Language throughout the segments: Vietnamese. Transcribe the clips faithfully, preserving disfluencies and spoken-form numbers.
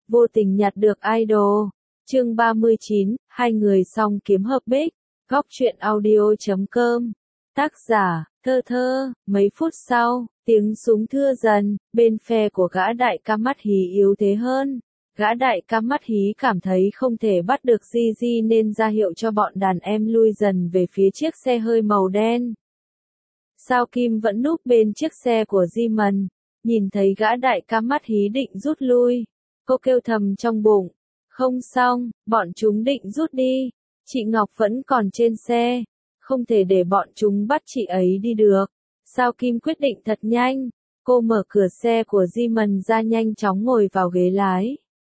Vô tình nhặt được idol. Chương ba mươi chín, hai người song kiếm hợp bích. Góc truyện audio chấm com. Tác giả, Thơ Thơ. Mấy phút sau, tiếng súng thưa dần, bên phe của gã đại ca mắt hí yếu thế hơn. Gã đại ca mắt hí cảm thấy không thể bắt được Gigi nên ra hiệu cho bọn đàn em lui dần về phía chiếc xe hơi màu đen. Sao Kim vẫn núp bên chiếc xe của Di-mần, nhìn thấy gã đại ca mắt hí định rút lui. Cô kêu thầm trong bụng, không xong, bọn chúng định rút đi. Chị Ngọc vẫn còn trên xe, không thể để bọn chúng bắt chị ấy đi được. Sao Kim quyết định thật nhanh, cô mở cửa xe của Di-mần ra nhanh chóng ngồi vào ghế lái.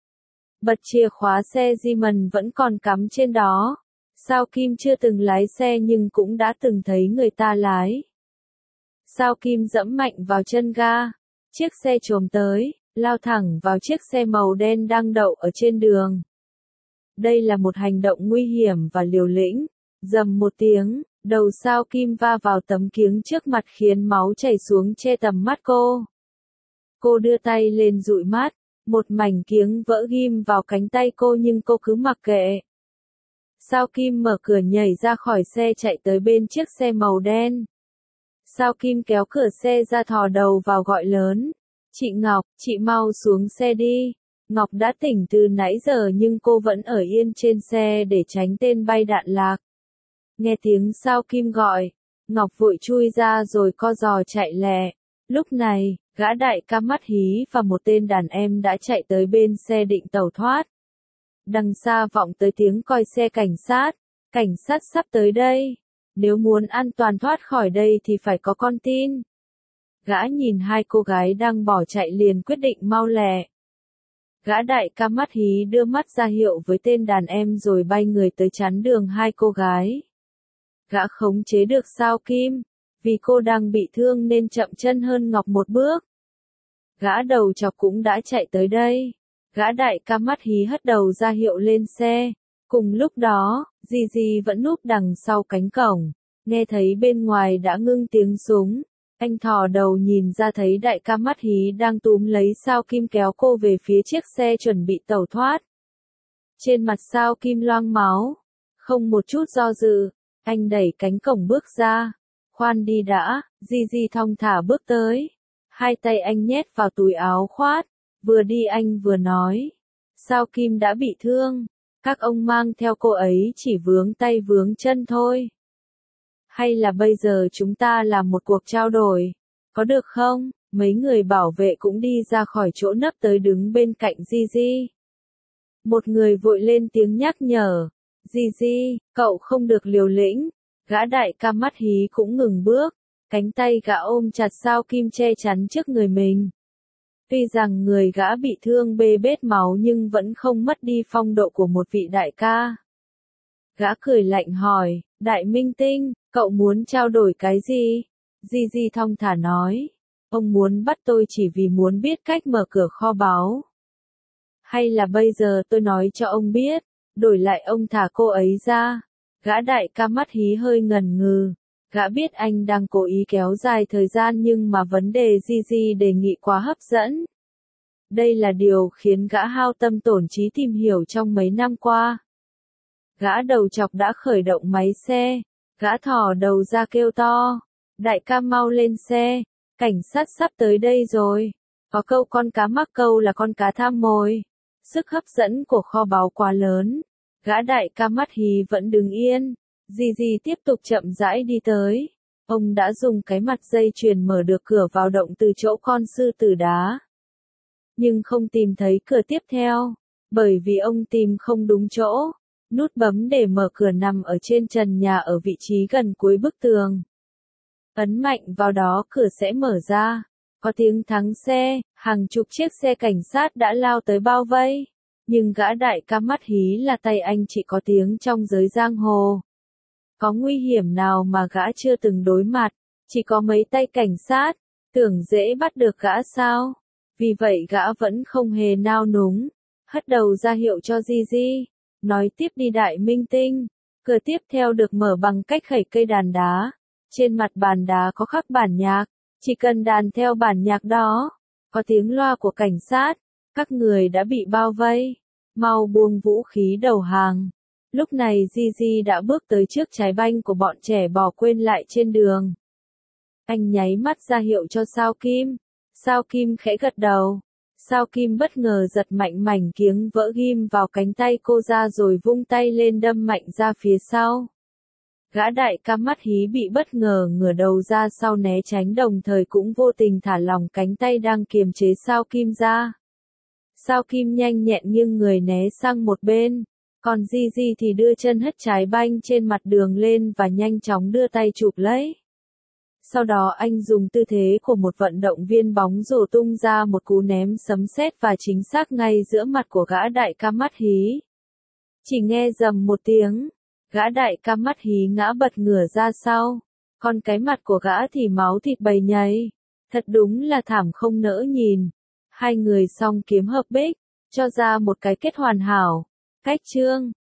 Bật chìa khóa xe Di-mần vẫn còn cắm trên đó. Sao Kim chưa từng lái xe nhưng cũng đã từng thấy người ta lái. Sao Kim dẫm mạnh vào chân ga, chiếc xe chồm tới, lao thẳng vào chiếc xe màu đen đang đậu ở trên đường. Đây là một hành động nguy hiểm và liều lĩnh. Rầm một tiếng, đầu Sao Kim va vào tấm kiếng trước mặt khiến máu chảy xuống che tầm mắt cô. Cô đưa tay lên dụi mắt, một mảnh kiếng vỡ ghim vào cánh tay cô nhưng cô cứ mặc kệ. Sao Kim mở cửa nhảy ra khỏi xe chạy tới bên chiếc xe màu đen. Sao Kim kéo cửa xe ra thò đầu vào gọi lớn. Chị Ngọc, chị mau xuống xe đi. Ngọc đã tỉnh từ nãy giờ nhưng cô vẫn ở yên trên xe để tránh tên bay đạn lạc. Nghe tiếng Sao Kim gọi, Ngọc vội chui ra rồi co giò chạy lẹ. Lúc này, gã đại ca mắt hí và một tên đàn em đã chạy tới bên xe định tẩu thoát. Đằng xa vọng tới tiếng còi xe cảnh sát. Cảnh sát sắp tới đây. Nếu muốn an toàn thoát khỏi đây thì phải có con tin. Gã nhìn hai cô gái đang bỏ chạy liền quyết định mau lẹ. Gã đại ca mắt hí đưa mắt ra hiệu với tên đàn em rồi bay người tới chắn đường hai cô gái. Gã khống chế được Sao Kim, vì cô đang bị thương nên chậm chân hơn Ngọc một bước. Gã đầu chọc cũng đã chạy tới đây. Gã đại ca mắt hí hất đầu ra hiệu lên xe. Cùng lúc đó, Gigi vẫn núp đằng sau cánh cổng, nghe thấy bên ngoài đã ngưng tiếng súng. Anh thò đầu nhìn ra thấy đại ca mắt hí đang túm lấy Sao Kim kéo cô về phía chiếc xe chuẩn bị tẩu thoát. Trên mặt Sao Kim loang máu, không một chút do dự, anh đẩy cánh cổng bước ra. Khoan đi đã, Gigi thong thả bước tới. Hai tay anh nhét vào túi áo khoác, vừa đi anh vừa nói. Sao Kim đã bị thương, các ông mang theo cô ấy chỉ vướng tay vướng chân thôi. Hay là bây giờ chúng ta làm một cuộc trao đổi, có được không? Mấy người bảo vệ cũng đi ra khỏi chỗ nấp tới đứng bên cạnh Gigi. Một người vội lên tiếng nhắc nhở. Gigi, cậu không được liều lĩnh. Gã đại ca mắt hí cũng ngừng bước, cánh tay gã ôm chặt Sao Kim che chắn trước người mình. Tuy rằng người gã bị thương bê bết máu nhưng vẫn không mất đi phong độ của một vị đại ca. Gã cười lạnh hỏi, đại minh tinh, cậu muốn trao đổi cái gì? Gigi thong thả nói, ông muốn bắt tôi chỉ vì muốn biết cách mở cửa kho báu. Hay là bây giờ tôi nói cho ông biết, đổi lại ông thả cô ấy ra. Gã đại ca mắt hí hơi ngần ngừ. Gã biết anh đang cố ý kéo dài thời gian nhưng mà vấn đề Gigi đề nghị quá hấp dẫn. Đây là điều khiến gã hao tâm tổn trí tìm hiểu trong mấy năm qua. Gã đầu chọc đã khởi động máy xe. Gã thò đầu ra kêu to. Đại ca mau lên xe. Cảnh sát sắp tới đây rồi. Có câu con cá mắc câu là con cá tham mồi. Sức hấp dẫn của kho báu quá lớn. Gã đại ca mắt hí vẫn đứng yên. Gigi tiếp tục chậm rãi đi tới. Ông đã dùng cái mặt dây chuyền mở được cửa vào động từ chỗ con sư tử đá. Nhưng không tìm thấy cửa tiếp theo. Bởi vì ông tìm không đúng chỗ. Nút bấm để mở cửa nằm ở trên trần nhà ở vị trí gần cuối bức tường. Ấn mạnh vào đó cửa sẽ mở ra. Có tiếng thắng xe, hàng chục chiếc xe cảnh sát đã lao tới bao vây. Nhưng gã đại ca mắt hí là tay anh chỉ có tiếng trong giới giang hồ. Có nguy hiểm nào mà gã chưa từng đối mặt, chỉ có mấy tay cảnh sát, tưởng dễ bắt được gã sao? Vì vậy gã vẫn không hề nao núng, hất đầu ra hiệu cho Gigi, nói tiếp đi đại minh tinh. Cửa tiếp theo được mở bằng cách khẩy cây đàn đá. Trên mặt bàn đá có khắc bản nhạc, chỉ cần đàn theo bản nhạc đó. Có tiếng loa của cảnh sát, Các người đã bị bao vây, mau buông vũ khí đầu hàng. Lúc này Gigi đã bước tới trước trái banh của bọn trẻ bỏ quên lại trên đường. Anh nháy mắt ra hiệu cho Sao Kim. Sao Kim khẽ gật đầu. Sao Kim bất ngờ giật mạnh mảnh kiếng vỡ ghim vào cánh tay cô ra rồi vung tay lên đâm mạnh ra phía sau. Gã đại ca mắt hí bị bất ngờ ngửa đầu ra sau né tránh, đồng thời cũng vô tình thả lỏng cánh tay đang kiềm chế Sao Kim ra. Sao Kim nhanh nhẹn nghiêng người né sang một bên, còn Gigi thì đưa chân hất trái banh trên mặt đường lên và nhanh chóng đưa tay chụp lấy. Sau đó anh dùng tư thế của một vận động viên bóng rổ tung ra một cú ném sấm sét và chính xác ngay giữa mặt của gã đại ca mắt hí. Chỉ nghe rầm một tiếng, gã đại ca mắt hí ngã bật ngửa ra sau, còn cái mặt của gã thì máu thịt bầy nhầy. Thật đúng là thảm không nỡ nhìn. Hai người song kiếm hợp bích, cho ra một cái kết hoàn hảo. Cách chương